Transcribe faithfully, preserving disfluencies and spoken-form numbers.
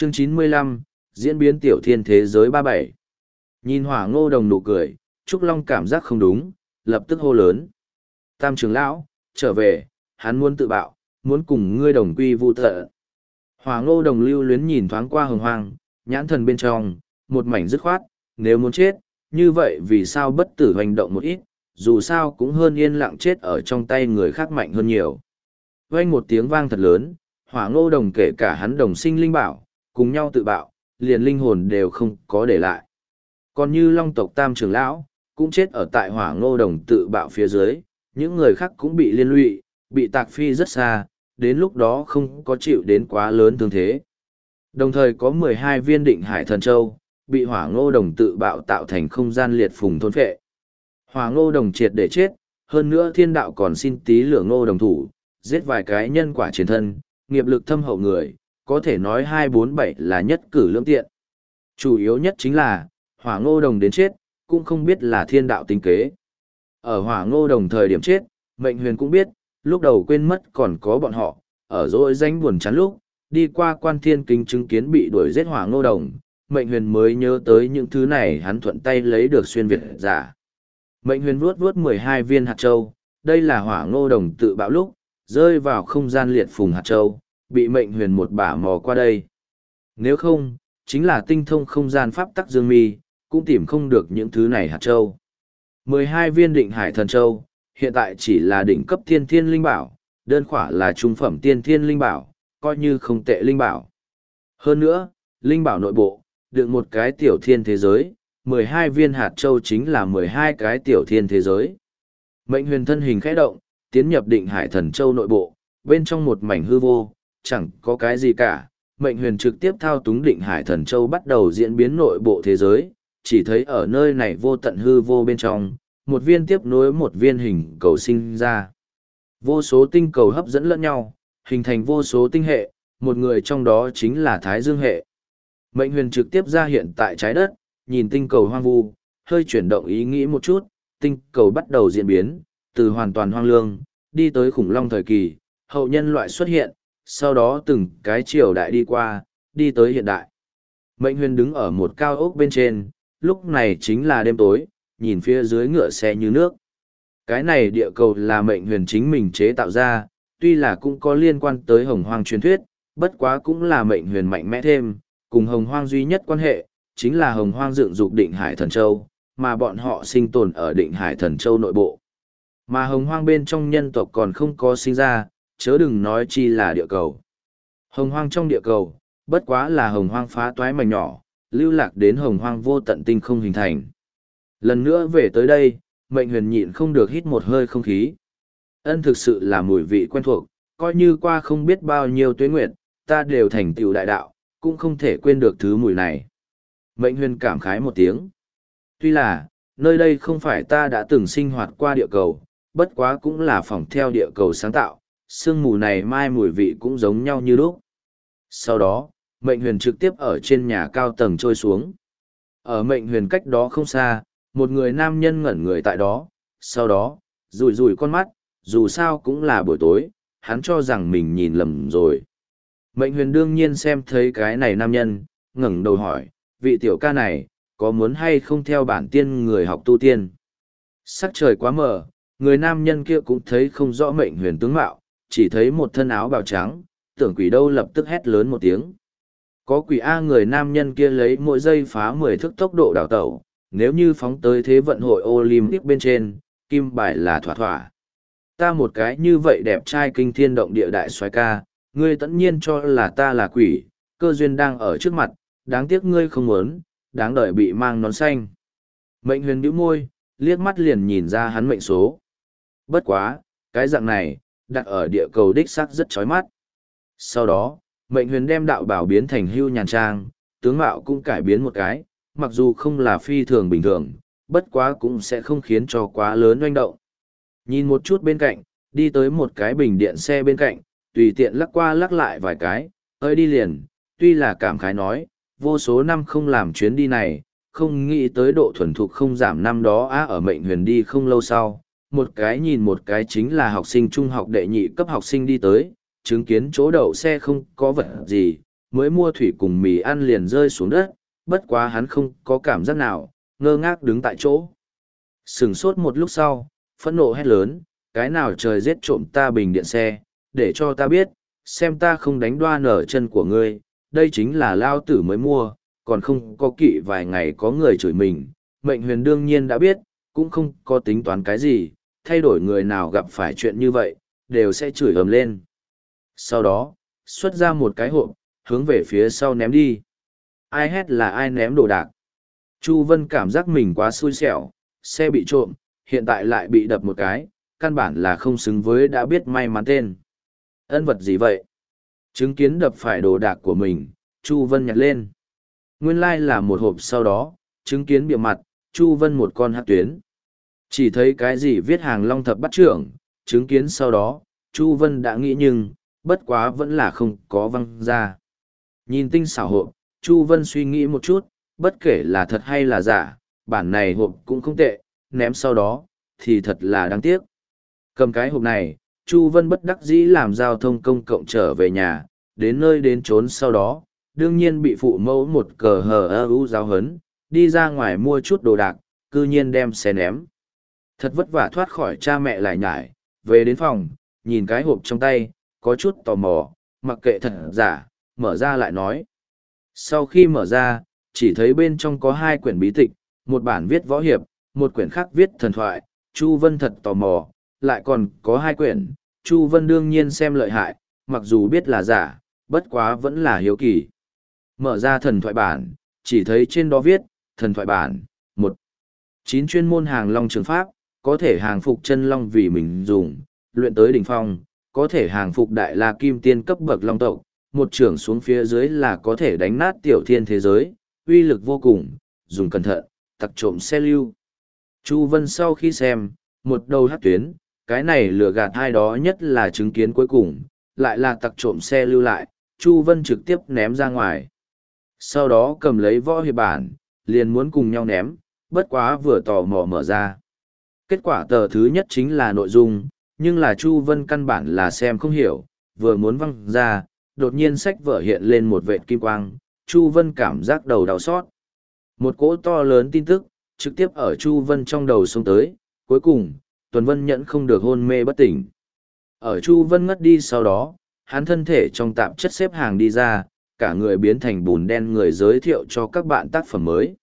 Chương chín mươi lăm, diễn biến tiểu thiên thế giới ba bảy. Nhìn Hỏa Ngô Đồng nụ cười, Trúc Long cảm giác không đúng, lập tức hô lớn. Tam trưởng lão, trở về, hắn muốn tự bạo, muốn cùng ngươi đồng quy vu tận. Hỏa Ngô Đồng lưu luyến nhìn thoáng qua Hồng Hoang, nhãn thần bên trong, một mảnh dứt khoát, nếu muốn chết, như vậy vì sao bất tử hành động một ít, dù sao cũng hơn yên lặng chết ở trong tay người khác mạnh hơn nhiều. Vang một tiếng vang thật lớn, Hỏa Ngô Đồng kể cả hắn đồng sinh linh bảo, cùng nhau tự bạo, liền linh hồn đều không có để lại. Còn như Long tộc Tam trưởng lão, cũng chết ở tại Hỏa Ngô Đồng tự bạo phía dưới, những người khác cũng bị liên lụy, bị tạc phi rất xa, đến lúc đó không có chịu đến quá lớn thương thế. Đồng thời có mười hai viên định hải thần châu, bị Hỏa Ngô Đồng tự bạo tạo thành không gian liệt phùng thôn phệ. Hỏa Ngô Đồng triệt để chết, hơn nữa thiên đạo còn xin tí lửa Ngô Đồng thủ, giết vài cái nhân quả chiến thân, nghiệp lực thâm hậu người, có thể nói hai bốn bảy là nhất cử lưỡng tiện. Chủ yếu nhất chính là, Hỏa Ngô Đồng đến chết, cũng không biết là thiên đạo tính kế. Ở Hỏa Ngô Đồng thời điểm chết, Mệnh Huyền cũng biết, lúc đầu quên mất còn có bọn họ, ở dỗi danh buồn chán lúc, đi qua Quan Thiên Kính chứng kiến bị đuổi giết Hỏa Ngô Đồng, Mệnh Huyền mới nhớ tới những thứ này hắn thuận tay lấy được xuyên Việt giả. Mệnh Huyền vuốt vuốt mười hai viên hạt châu, đây là Hỏa Ngô Đồng tự bạo lúc, rơi vào không gian liệt phùng hạt châu, bị Mệnh Huyền một bả mò qua đây. Nếu không, chính là tinh thông không gian pháp tắc dương mi, cũng tìm không được những thứ này hạt châu. mười hai viên định hải thần châu, hiện tại chỉ là đỉnh cấp thiên thiên linh bảo, đơn khỏa là trung phẩm tiên thiên linh bảo, coi như không tệ linh bảo. Hơn nữa, linh bảo nội bộ, đựng một cái tiểu thiên thế giới, mười hai viên hạt châu chính là mười hai cái tiểu thiên thế giới. Mệnh Huyền thân hình khẽ động, tiến nhập định hải thần châu nội bộ, bên trong một mảnh hư vô, chẳng có cái gì cả. Mệnh Huyền trực tiếp thao túng định hải thần châu bắt đầu diễn biến nội bộ thế giới, chỉ thấy ở nơi này vô tận hư vô bên trong, một viên tiếp nối một viên hình cầu sinh ra. Vô số tinh cầu hấp dẫn lẫn nhau, hình thành vô số tinh hệ, một người trong đó chính là Thái Dương hệ. Mệnh Huyền trực tiếp ra hiện tại trái đất, nhìn tinh cầu hoang vu, hơi chuyển động ý nghĩ một chút, tinh cầu bắt đầu diễn biến, từ hoàn toàn hoang lương, đi tới khủng long thời kỳ, hậu nhân loại xuất hiện, sau đó từng cái triều đại đi qua, đi tới hiện đại. Mệnh Huyền đứng ở một cao ốc bên trên, lúc này chính là đêm tối, nhìn phía dưới ngựa xe như nước. Cái này địa cầu là Mệnh Huyền chính mình chế tạo ra, tuy là cũng có liên quan tới Hồng Hoang truyền thuyết, bất quá cũng là Mệnh Huyền mạnh mẽ thêm, cùng Hồng Hoang duy nhất quan hệ, chính là Hồng Hoang dựng dục Định Hải Thần Châu, mà bọn họ sinh tồn ở Định Hải Thần Châu nội bộ. Mà Hồng Hoang bên trong nhân tộc còn không có sinh ra, chớ đừng nói chi là địa cầu. Hồng Hoang trong địa cầu, bất quá là Hồng Hoang phá toái mảnh nhỏ, lưu lạc đến Hồng Hoang vô tận tinh không hình thành. Lần nữa về tới đây, Mệnh Huyền nhịn không được hít một hơi không khí. Ân thực sự là mùi vị quen thuộc, coi như qua không biết bao nhiêu tuế nguyệt, ta đều thành tựu đại đạo, cũng không thể quên được thứ mùi này. Mệnh Huyền cảm khái một tiếng. Tuy là, nơi đây không phải ta đã từng sinh hoạt qua địa cầu, bất quá cũng là phỏng theo địa cầu sáng tạo, sương mù này mai mùi vị cũng giống nhau như lúc. Sau đó, Mệnh Huyền trực tiếp ở trên nhà cao tầng trôi xuống. Ở Mệnh Huyền cách đó không xa, một người nam nhân ngẩn người tại đó, sau đó, rủi rủi con mắt, dù sao cũng là buổi tối, hắn cho rằng mình nhìn lầm rồi. Mệnh Huyền đương nhiên xem thấy cái này nam nhân, ngẩng đầu hỏi, vị tiểu ca này, có muốn hay không theo bản tiên người học tu tiên? Sắc trời quá mờ, người nam nhân kia cũng thấy không rõ Mệnh Huyền tướng mạo, chỉ thấy một thân áo bào trắng, tưởng quỷ đâu lập tức hét lớn một tiếng. Có quỷ A, người nam nhân kia lấy mỗi giây phá mười thước tốc độ đào tẩu, nếu như phóng tới thế vận hội Olympic bên trên, kim bài là thỏa thỏa. Ta một cái như vậy đẹp trai kinh thiên động địa đại soái ca, ngươi tất nhiên cho là ta là quỷ, cơ duyên đang ở trước mặt, đáng tiếc ngươi không muốn, đáng đợi bị mang nón xanh. Mệnh Huyền bĩu môi, liếc mắt liền nhìn ra hắn mệnh số. Bất quá, cái dạng này, đặt ở địa cầu đích sắc rất chói mắt. Sau đó, Mệnh Huyền đem đạo bảo biến thành hưu nhàn trang, tướng mạo cũng cải biến một cái, mặc dù không là phi thường bình thường, bất quá cũng sẽ không khiến cho quá lớn oanh động. Nhìn một chút bên cạnh, đi tới một cái bình điện xe bên cạnh, tùy tiện lắc qua lắc lại vài cái, ơi đi liền, tuy là cảm khái nói, vô số năm không làm chuyến đi này, không nghĩ tới độ thuần thục không giảm năm đó á. Ở Mệnh Huyền đi không lâu sau, một cái nhìn một cái chính là học sinh trung học đệ nhị cấp học sinh đi tới, chứng kiến chỗ đậu xe không có vật gì, mới mua thủy cùng mì ăn liền rơi xuống đất, bất quá hắn không có cảm giác nào, ngơ ngác đứng tại chỗ. Sửng sốt một lúc sau, phẫn nộ hét lớn, cái nào trời giết trộm ta bình điện xe, để cho ta biết, xem ta không đánh đoa nở chân của ngươi, đây chính là lao tử mới mua, còn không có kỵ vài ngày có người chửi mình, mệnh huyền đương nhiên đã biết, cũng không có tính toán cái gì, thay đổi người nào gặp phải chuyện như vậy, đều sẽ chửi ầm lên. Sau đó, xuất ra một cái hộp, hướng về phía sau ném đi. Ai hét là ai ném đồ đạc. Chu Vân cảm giác mình quá xui xẻo, xe bị trộm, hiện tại lại bị đập một cái, căn bản là không xứng với đã biết may mắn tên. Ân vật gì vậy? Chứng kiến đập phải đồ đạc của mình, Chu Vân nhặt lên. Nguyên lai là một hộp, sau đó, chứng kiến bìa mặt, Chu Vân một con hắc tuyến. Chỉ thấy cái gì viết hàng long thập bắt trưởng, chứng kiến sau đó, Chu Vân đã nghĩ nhưng, bất quá vẫn là không có văng ra. Nhìn tinh xảo hộp, Chu Vân suy nghĩ một chút, bất kể là thật hay là giả, bản này hộp cũng không tệ, ném sau đó, thì thật là đáng tiếc. Cầm cái hộp này, Chu Vân bất đắc dĩ làm giao thông công cộng trở về nhà, đến nơi đến trốn sau đó, đương nhiên bị phụ mẫu một cờ hờ ơ u giáo hấn, đi ra ngoài mua chút đồ đạc, cư nhiên đem xe ném. Thật vất vả thoát khỏi cha mẹ lại nhải, về đến phòng, nhìn cái hộp trong tay, có chút tò mò, mặc kệ thật giả, mở ra lại nói. Sau khi mở ra, chỉ thấy bên trong có hai quyển bí tịch, một bản viết võ hiệp, một quyển khác viết thần thoại, Chu Vân thật tò mò, lại còn có hai quyển, Chu Vân đương nhiên xem lợi hại, mặc dù biết là giả, bất quá vẫn là hiếu kỳ. Mở ra thần thoại bản, chỉ thấy trên đó viết, thần thoại bản, một chín chuyên môn hàng long trường pháp, có thể hàng phục chân long vì mình dùng, luyện tới đỉnh phong, có thể hàng phục đại la kim tiên cấp bậc long tộc, một trưởng xuống phía dưới là có thể đánh nát tiểu thiên thế giới, uy lực vô cùng, dùng cẩn thận, tặc trộm xe lưu. Chu Vân sau khi xem, một đầu hát tuyến, cái này lừa gạt hai đó nhất là chứng kiến cuối cùng, lại là tặc trộm xe lưu lại, Chu Vân trực tiếp ném ra ngoài. Sau đó cầm lấy võ hiệp bản, liền muốn cùng nhau ném, bất quá vừa tò mò mở ra. Kết quả tờ thứ nhất chính là nội dung, nhưng là Chu Vân căn bản là xem không hiểu, vừa muốn văng ra, đột nhiên sách vở hiện lên một vệt kim quang, Chu Vân cảm giác đầu đau xót. Một cỗ to lớn tin tức, trực tiếp ở Chu Vân trong đầu xông tới, cuối cùng, Tuần Vân nhẫn không được hôn mê bất tỉnh. Ở Chu Vân ngất đi sau đó, hắn thân thể trong tạp chất xếp hàng đi ra, cả người biến thành bùn đen người giới thiệu cho các bạn tác phẩm mới.